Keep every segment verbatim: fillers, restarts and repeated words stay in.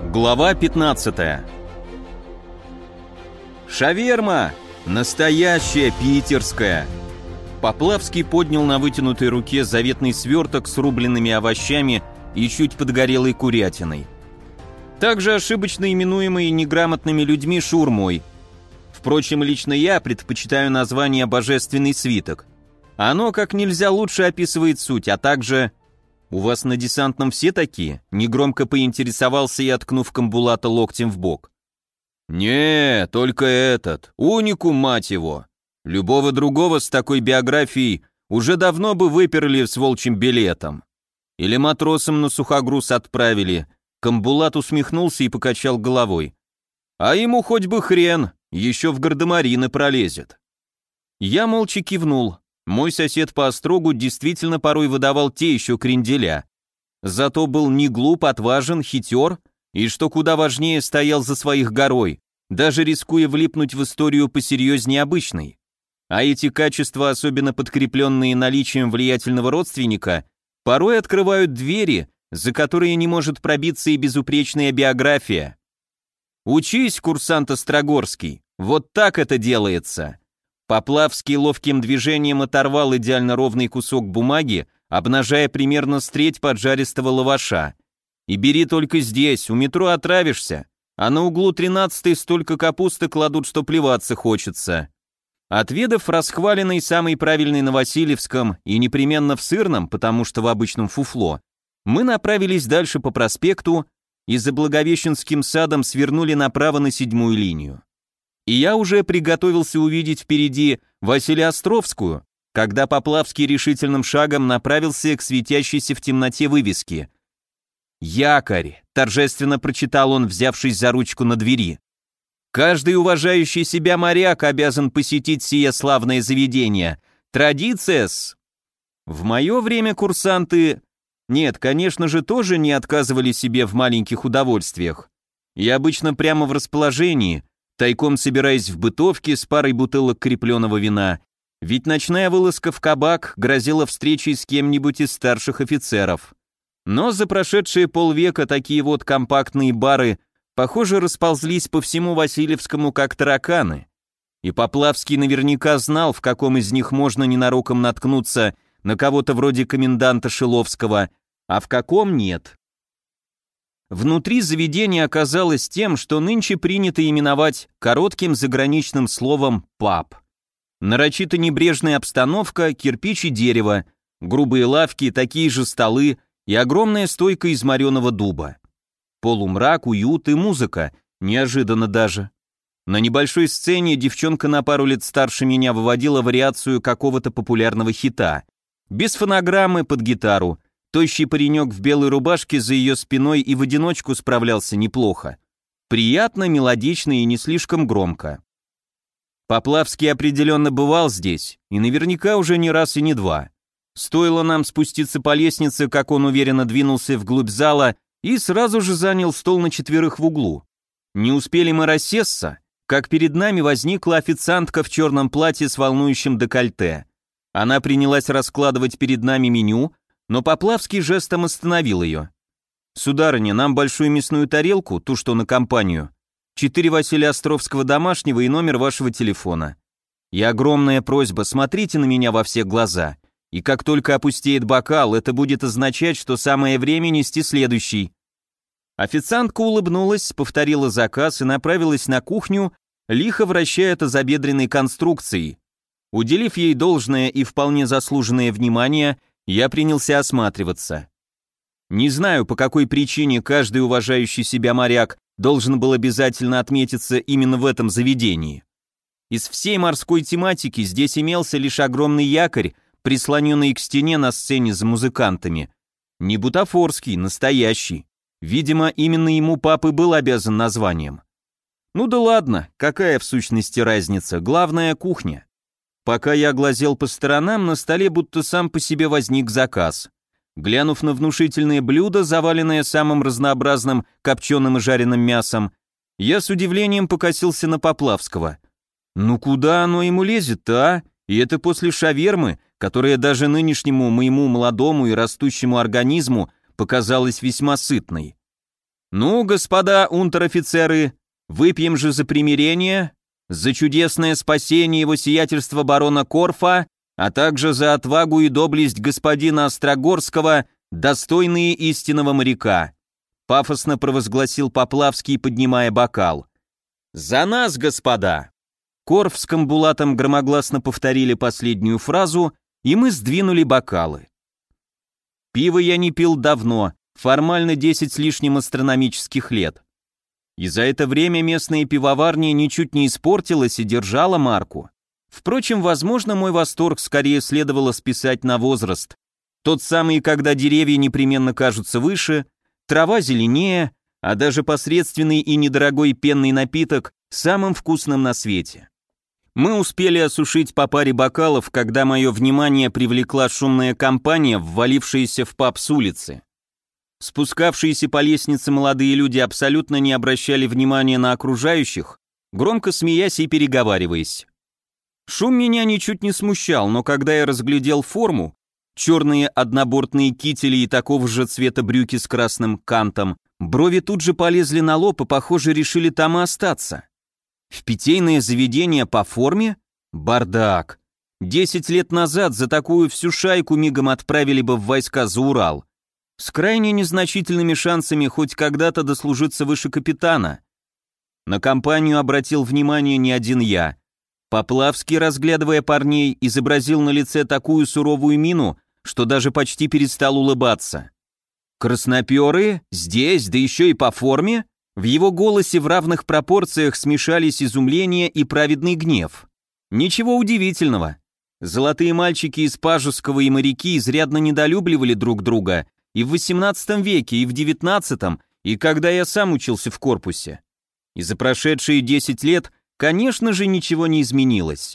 Глава пятнадцатая. Шаверма! Настоящая питерская! Поплавский поднял на вытянутой руке заветный сверток с рубленными овощами и чуть подгорелой курятиной. Также ошибочно именуемый неграмотными людьми шаурмой. Впрочем, лично я предпочитаю название «божественный свиток». Оно как нельзя лучше описывает суть, а также... «У вас на десантном все такие?» — негромко поинтересовался я, ткнув Камбулата локтем в бок. «Не, только этот, уникум, мать его. Любого другого с такой биографией уже давно бы выперли с волчьим билетом. Или матросом на сухогруз отправили». Камбулат усмехнулся и покачал головой. «А ему хоть бы хрен, еще в гардемарины пролезет». Я молча кивнул. Мой сосед по острогу действительно порой выдавал те еще кренделя. Зато был не глуп, отважен, хитер, и, что куда важнее, стоял за своих горой, даже рискуя влипнуть в историю посерьезнее обычной. А эти качества, особенно подкрепленные наличием влиятельного родственника, порой открывают двери, за которые не может пробиться и безупречная биография. «Учись, курсант Острогорский, вот так это делается». Поплавский ловким движением оторвал идеально ровный кусок бумаги, обнажая примерно с треть поджаристого лаваша. «И бери только здесь, у метро отравишься, а на углу тринадцатой столько капусты кладут, что плеваться хочется». Отведав расхваленный самый правильный на Васильевском и непременно в сырном, потому что в обычном фуфло, мы направились дальше по проспекту и за Благовещенским садом свернули направо на седьмую линию. И я уже приготовился увидеть впереди Василеостровскую, когда Поплавский решительным шагом направился к светящейся в темноте вывеске. «Якорь», — торжественно прочитал он, взявшись за ручку на двери. «Каждый уважающий себя моряк обязан посетить сие славное заведение. Традиция-с». В мое время курсанты... Нет, конечно же, тоже не отказывали себе в маленьких удовольствиях. И обычно прямо в расположении, тайком собираясь в бытовке с парой бутылок крепленого вина, ведь ночная вылазка в кабак грозила встречей с кем-нибудь из старших офицеров. Но за прошедшие полвека такие вот компактные бары, похоже, расползлись по всему Васильевскому как тараканы. И Поплавский наверняка знал, в каком из них можно ненароком наткнуться на кого-то вроде коменданта Шиловского, а в каком нет. Внутри заведение оказалось тем, что нынче принято именовать коротким заграничным словом «паб». Нарочито небрежная обстановка, кирпич и дерево, грубые лавки, такие же столы и огромная стойка из мореного дуба. Полумрак, уют и музыка, неожиданно даже. На небольшой сцене девчонка на пару лет старше меня выводила вариацию какого-то популярного хита. Без фонограммы, под гитару. Тощий паренек в белой рубашке за ее спиной и в одиночку справлялся неплохо. Приятно, мелодично и не слишком громко. Поплавский определенно бывал здесь, и наверняка уже не раз и не два. Стоило нам спуститься по лестнице, как он уверенно двинулся вглубь зала и сразу же занял стол на четверых в углу. Не успели мы рассесться, как перед нами возникла официантка в черном платье с волнующим декольте. Она принялась раскладывать перед нами меню, но Поплавский жестом остановил ее. «Сударыня, нам большую мясную тарелку, ту, что на компанию, четыре Василеостровского домашнего и номер вашего телефона. И огромная просьба, смотрите на меня во все глаза, и как только опустеет бокал, это будет означать, что самое время нести следующий». Официантка улыбнулась, повторила заказ и направилась на кухню, лихо вращая тазобедренной конструкцией. Уделив ей должное и вполне заслуженное внимание, я принялся осматриваться. Не знаю, по какой причине каждый уважающий себя моряк должен был обязательно отметиться именно в этом заведении. Из всей морской тематики здесь имелся лишь огромный якорь, прислоненный к стене на сцене за музыкантами. Не бутафорский, настоящий. Видимо, именно ему пап и был обязан названием. Ну да ладно, какая в сущности разница, главное — кухня. Пока я глазел по сторонам, на столе будто сам по себе возник заказ. Глянув на внушительное блюдо, заваленное самым разнообразным копченым и жареным мясом, я с удивлением покосился на Поплавского. Ну куда оно ему лезет-то, а? И это после шавермы, которая даже нынешнему моему молодому и растущему организму показалась весьма сытной. «Ну, господа унтер-офицеры, выпьем же за примирение, за чудесное спасение его сиятельства барона Корфа, а также за отвагу и доблесть господина Острогорского, достойные истинного моряка», пафосно провозгласил Поплавский, поднимая бокал. «За нас, господа!» Корф с Камбулатом громогласно повторили последнюю фразу, и мы сдвинули бокалы. Пиво я не пил давно, формально десять с лишним астрономических лет. И за это время местная пивоварня ничуть не испортилась и держала марку. Впрочем, возможно, мой восторг скорее следовало списать на возраст. Тот самый, когда деревья непременно кажутся выше, трава зеленее, а даже посредственный и недорогой пенный напиток самым вкусным на свете. Мы успели осушить по паре бокалов, когда мое внимание привлекла шумная компания, ввалившаяся в паб с улицы. Спускавшиеся по лестнице молодые люди абсолютно не обращали внимания на окружающих, громко смеясь и переговариваясь. Шум меня ничуть не смущал, но когда я разглядел форму, черные однобортные кители и такого же цвета брюки с красным кантом, брови тут же полезли на лоб и, похоже, решили там и остаться. В питейное заведение по форме? Бардак. Десять лет назад за такую всю шайку мигом отправили бы в войска за Урал. С крайне незначительными шансами хоть когда-то дослужиться выше капитана. На компанию обратил внимание не один я. Поплавский, разглядывая парней, изобразил на лице такую суровую мину, что даже почти перестал улыбаться. «Красноперые? Здесь, да еще и по форме?» В его голосе в равных пропорциях смешались изумление и праведный гнев. Ничего удивительного. Золотые мальчики из Пажеского и моряки изрядно недолюбливали друг друга и в восемнадцатом веке, и в девятнадцатом, и когда я сам учился в корпусе. И за прошедшие десять лет, конечно же, ничего не изменилось.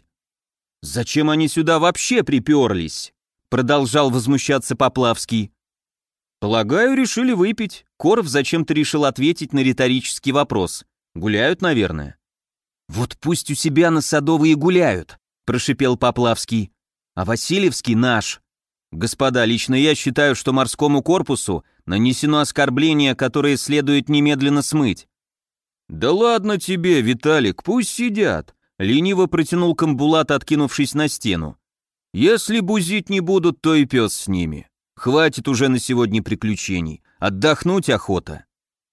«Зачем они сюда вообще приперлись?» Продолжал возмущаться Поплавский. «Полагаю, решили выпить». Корф зачем-то решил ответить на риторический вопрос. «Гуляют, наверное». «Вот пусть у себя на Садовой и гуляют», — прошипел Поплавский. «А Васильевский наш. Господа, лично я считаю, что морскому корпусу нанесено оскорбление, которое следует немедленно смыть». «Да ладно тебе, Виталик, пусть сидят», — лениво протянул Камбулат, откинувшись на стену. «Если бузить не будут, то и пес с ними. Хватит уже на сегодня приключений. Отдохнуть охота».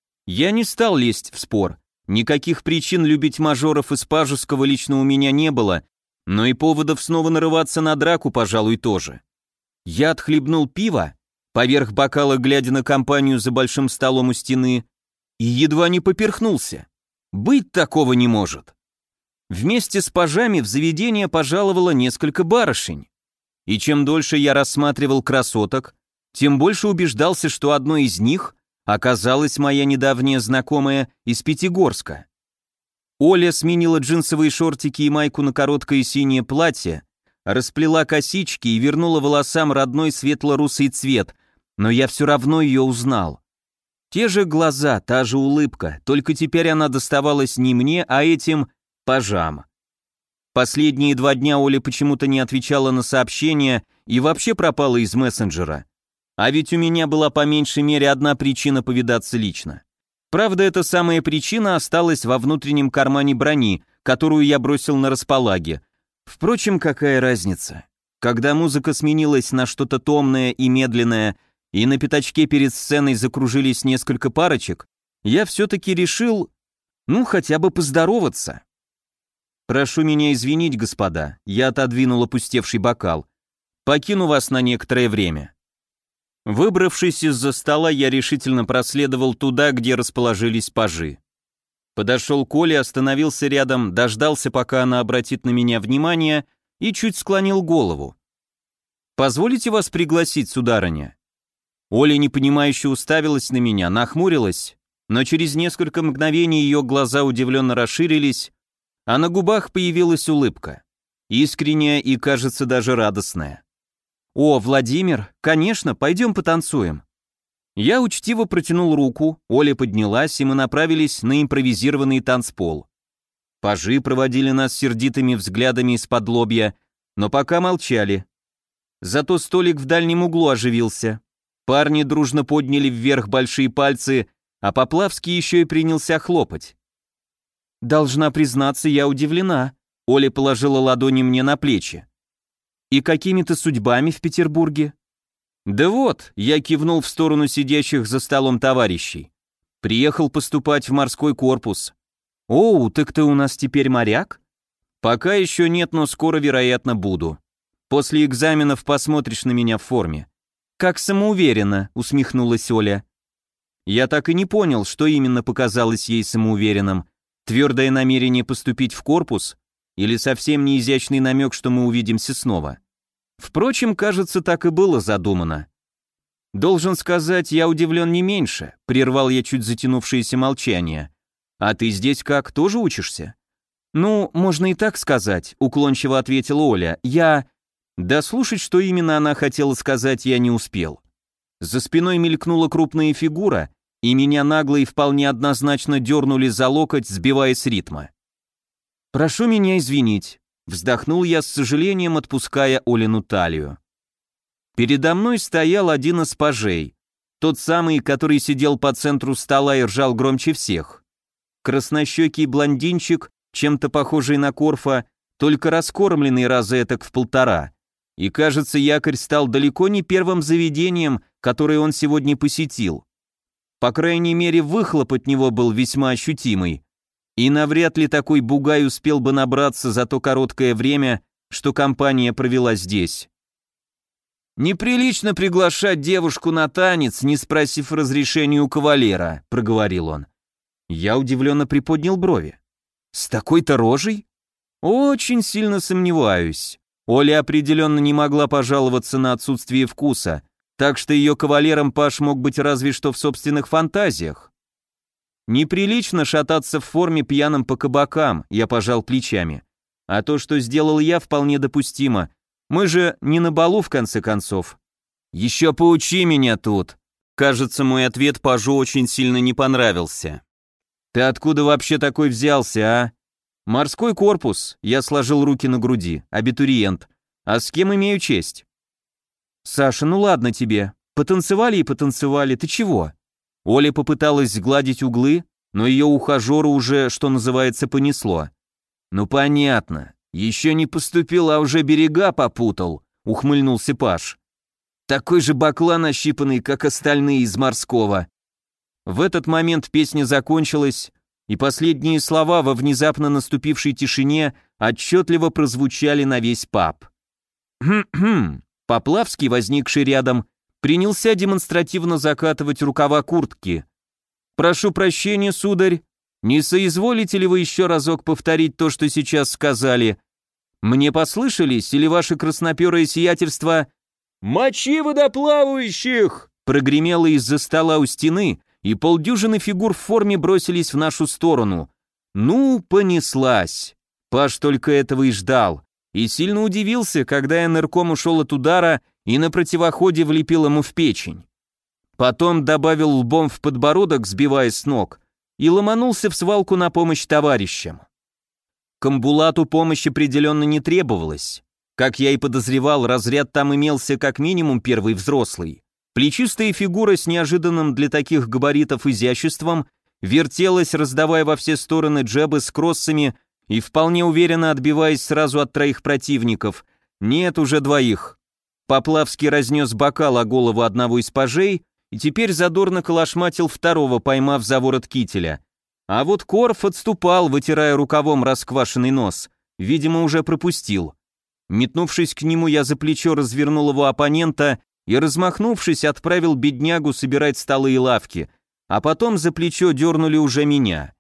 Я не стал лезть в спор. Никаких причин любить мажоров из Пажеского лично у меня не было, но и поводов снова нарываться на драку, пожалуй, тоже. Я отхлебнул пиво, поверх бокала глядя на компанию за большим столом у стены, и едва не поперхнулся. Быть такого не может. Вместе с пажами в заведение пожаловало несколько барышень. И чем дольше я рассматривал красоток, тем больше убеждался, что одной из них оказалась моя недавняя знакомая из Пятигорска. Оля сменила джинсовые шортики и майку на короткое синее платье, расплела косички и вернула волосам родной светло-русый цвет, но я все равно ее узнал. Те же глаза, та же улыбка, только теперь она доставалась не мне, а этим пажам. Последние два дня Оля почему-то не отвечала на сообщения и вообще пропала из мессенджера. А ведь у меня была по меньшей мере одна причина повидаться лично. Правда, эта самая причина осталась во внутреннем кармане брони, которую я бросил на располаге. Впрочем, какая разница? Когда музыка сменилась на что-то томное и медленное, и на пятачке перед сценой закружились несколько парочек, я все-таки решил, ну, хотя бы поздороваться. «Прошу меня извинить, господа», я отодвинул опустевший бокал. «Покину вас на некоторое время». Выбравшись из-за стола, я решительно проследовал туда, где расположились пажи. Подошел к Оле, остановился рядом, дождался, пока она обратит на меня внимание, и чуть склонил голову. «Позволите вас пригласить, сударыня?» Оля непонимающе уставилась на меня, нахмурилась, но через несколько мгновений ее глаза удивленно расширились, а на губах появилась улыбка, искренняя и, кажется, даже радостная. «О, Владимир, конечно, пойдем потанцуем». Я учтиво протянул руку, Оля поднялась, и мы направились на импровизированный танцпол. Пажи проводили нас сердитыми взглядами из-под лобья, но пока молчали. Зато столик в дальнем углу оживился. Парни дружно подняли вверх большие пальцы, а Поплавский еще и принялся хлопать. «Должна признаться, я удивлена», — Оля положила ладони мне на плечи. «И какими-то судьбами в Петербурге?» «Да вот», — я кивнул в сторону сидящих за столом товарищей. «Приехал поступать в морской корпус». «Оу, так ты у нас теперь моряк?» «Пока еще нет, но скоро, вероятно, буду. После экзаменов посмотришь на меня в форме». «Как самоуверенно», — усмехнулась Оля. Я так и не понял, что именно показалось ей самоуверенным. Твердое намерение поступить в корпус или совсем неизящный намек, что мы увидимся снова. Впрочем, кажется, так и было задумано. «Должен сказать, я удивлен не меньше», — прервал я чуть затянувшееся молчание. «А ты здесь как, тоже учишься?» «Ну, можно и так сказать», — уклончиво ответила Оля. «Я...» Да слушать, что именно она хотела сказать, я не успел. За спиной мелькнула крупная фигура, и меня нагло и вполне однозначно дернули за локоть, сбивая с ритма. «Прошу меня извинить», — вздохнул я с сожалением, отпуская Олину талию. Передо мной стоял один из пажей, тот самый, который сидел по центру стола и ржал громче всех. Краснощекий блондинчик, чем-то похожий на Корфа, только раскормленный раза этак в полтора. И, кажется, якорь стал далеко не первым заведением, которое он сегодня посетил. По крайней мере, выхлоп от него был весьма ощутимый. И навряд ли такой бугай успел бы набраться за то короткое время, что компания провела здесь. «Неприлично приглашать девушку на танец, не спросив разрешения у кавалера», — проговорил он. Я удивленно приподнял брови. «С такой-то рожей?» «Очень сильно сомневаюсь». Оля определенно не могла пожаловаться на отсутствие вкуса, так что ее кавалером Паш мог быть разве что в собственных фантазиях. «Неприлично шататься в форме пьяным по кабакам», — я пожал плечами. «А то, что сделал я, вполне допустимо. Мы же не на балу, в конце концов». «Еще поучи меня тут». Кажется, мой ответ Пажу очень сильно не понравился. «Ты откуда вообще такой взялся, а?» «Морской корпус», я сложил руки на груди, абитуриент. «А с кем имею честь?» «Саша, ну ладно тебе. Потанцевали и потанцевали, ты чего?» Оля попыталась сгладить углы, но ее ухажера уже, что называется, понесло. «Ну понятно. Еще не поступил, а уже берега попутал», — ухмыльнулся Паш. «Такой же баклан ощипанный, как остальные из морского». В этот момент песня закончилась, и последние слова во внезапно наступившей тишине отчетливо прозвучали на весь паб. «Хм-хм». Поплавский, возникший рядом, принялся демонстративно закатывать рукава куртки. «Прошу прощения, сударь, не соизволите ли вы еще разок повторить то, что сейчас сказали? Мне послышались, или ваше красноперое сиятельство...» «Мочи водоплавающих!» прогремело из-за стола у стены, и полдюжины фигур в форме бросились в нашу сторону. Ну, понеслась. Паш только этого и ждал. И сильно удивился, когда энерком ушел от удара и на противоходе влепил ему в печень. Потом добавил лбом в подбородок, сбивая с ног, и ломанулся в свалку на помощь товарищам. К амбулату помощь определенно не требовалась. Как я и подозревал, разряд там имелся как минимум первый взрослый. Плечистая фигура с неожиданным для таких габаритов изяществом вертелась, раздавая во все стороны джебы с кроссами и вполне уверенно отбиваясь сразу от троих противников. Нет, уже двоих. Поплавский разнес бокал о голову одного из пажей и теперь задорно калашматил второго, поймав за ворот кителя. А вот Корф отступал, вытирая рукавом расквашенный нос. Видимо, уже пропустил. Метнувшись к нему, я за плечо развернул его оппонента и, размахнувшись, отправил беднягу собирать столы и лавки, а потом за плечо дернули уже меня.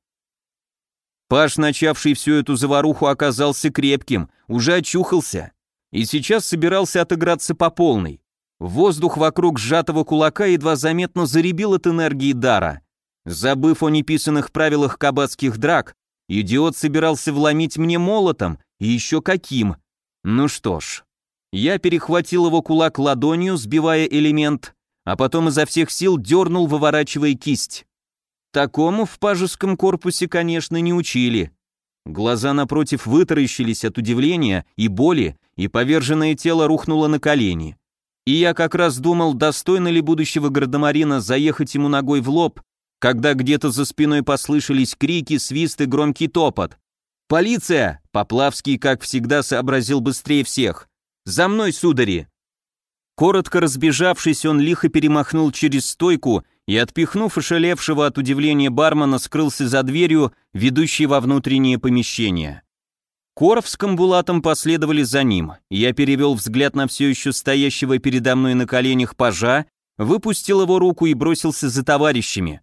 Паш, начавший всю эту заваруху, оказался крепким, уже очухался, и сейчас собирался отыграться по полной. Воздух вокруг сжатого кулака едва заметно заребил от энергии дара. Забыв о неписанных правилах кабацких драк, идиот собирался вломить мне молотом, и еще каким. Ну что ж... Я перехватил его кулак ладонью, сбивая элемент, а потом изо всех сил дернул, выворачивая кисть. Такому в пажеском корпусе, конечно, не учили. Глаза напротив вытаращились от удивления и боли, и поверженное тело рухнуло на колени. И я как раз думал, достойно ли будущего гардемарина заехать ему ногой в лоб, когда где-то за спиной послышались крики, свист и громкий топот. «Полиция!» — Поплавский, как всегда, сообразил быстрее всех. «За мной, судари!» Коротко разбежавшись, он лихо перемахнул через стойку и, отпихнув ошалевшего от удивления бармена, скрылся за дверью, ведущей во внутреннее помещение. Корф с Камбулатом последовали за ним. Я перевел взгляд на все еще стоящего передо мной на коленях пажа, выпустил его руку и бросился за товарищами.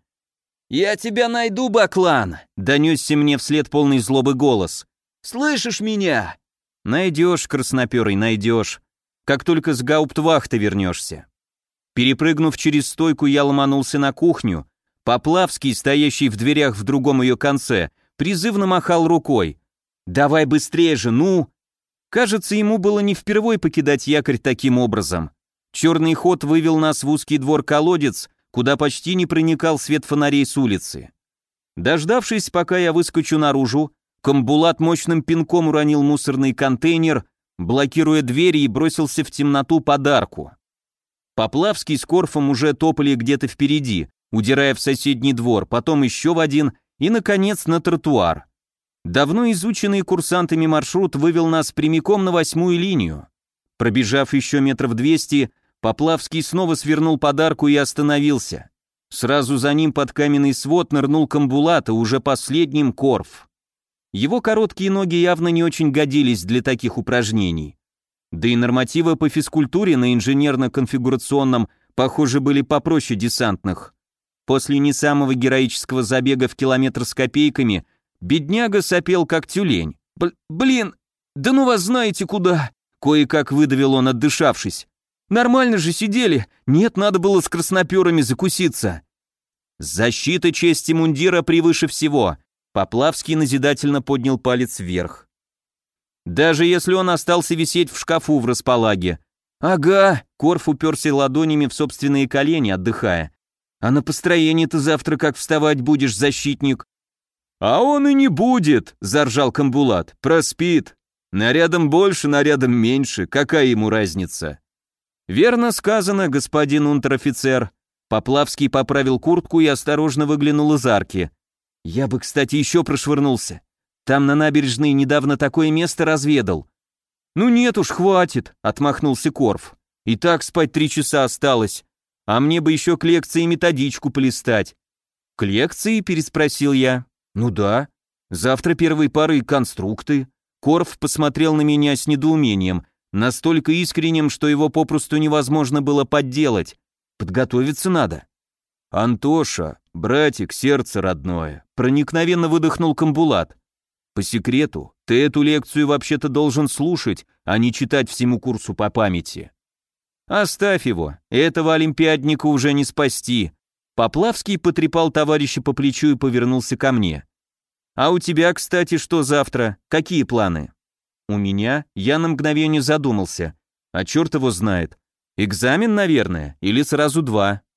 «Я тебя найду, Баклан!» — донесся мне вслед полный злобы голос. «Слышишь меня?» «Найдешь, красноперый, найдешь. Как только с гауптвахты вернешься». Перепрыгнув через стойку, я ломанулся на кухню. Поплавский, стоящий в дверях в другом ее конце, призывно махал рукой. «Давай быстрее же, ну!» Кажется, ему было не впервой покидать якорь таким образом. Черный ход вывел нас в узкий двор-колодец, куда почти не проникал свет фонарей с улицы. Дождавшись, пока я выскочу наружу, Камбулат мощным пинком уронил мусорный контейнер, блокируя двери, и бросился в темноту подарку. Поплавский с Корфом уже топали где-то впереди, удирая в соседний двор, потом еще в один и, наконец, на тротуар. Давно изученный курсантами маршрут вывел нас прямиком на восьмую линию. Пробежав еще метров двести, Поплавский снова свернул подарку и остановился. Сразу за ним под каменный свод нырнул Камбулат, а уже последним Корф. Его короткие ноги явно не очень годились для таких упражнений. Да и нормативы по физкультуре на инженерно-конфигурационном, похоже, были попроще десантных. После не самого героического забега в километр с копейками бедняга сопел как тюлень. Б- «Блин, да ну вас знаете куда!» Кое-как выдавил он, отдышавшись. «Нормально же сидели. Нет, надо было с красноперами закуситься». «Защита чести мундира превыше всего», — Поплавский назидательно поднял палец вверх. «Даже если он остался висеть в шкафу в располаге». «Ага», — Корф уперся ладонями в собственные колени, отдыхая. «А на построение ты завтра как вставать будешь, защитник?» «А он и не будет», — заржал Камбулат. «Проспит. Нарядом больше, нарядом меньше. Какая ему разница?» «Верно сказано, господин унтер-офицер». Поплавский поправил куртку и осторожно выглянул из арки. «Я бы, кстати, еще прошвырнулся. Там на набережной недавно такое место разведал». «Ну нет уж, хватит», — отмахнулся Корф. «И так спать три часа осталось. А мне бы еще к лекции методичку полистать». «К лекции?» — переспросил я. «Ну да. Завтра первой пары конструкты». Корф посмотрел на меня с недоумением, настолько искренним, что его попросту невозможно было подделать. Подготовиться надо. «Антоша, братик, сердце родное», — проникновенно выдохнул Камбулат. «По секрету, ты эту лекцию вообще-то должен слушать, а не читать всему курсу по памяти». «Оставь его, этого олимпиадника уже не спасти». Поплавский потрепал товарища по плечу и повернулся ко мне. «А у тебя, кстати, что завтра? Какие планы?» «У меня?» Я на мгновение задумался. «А черт его знает. Экзамен, наверное, или сразу два?»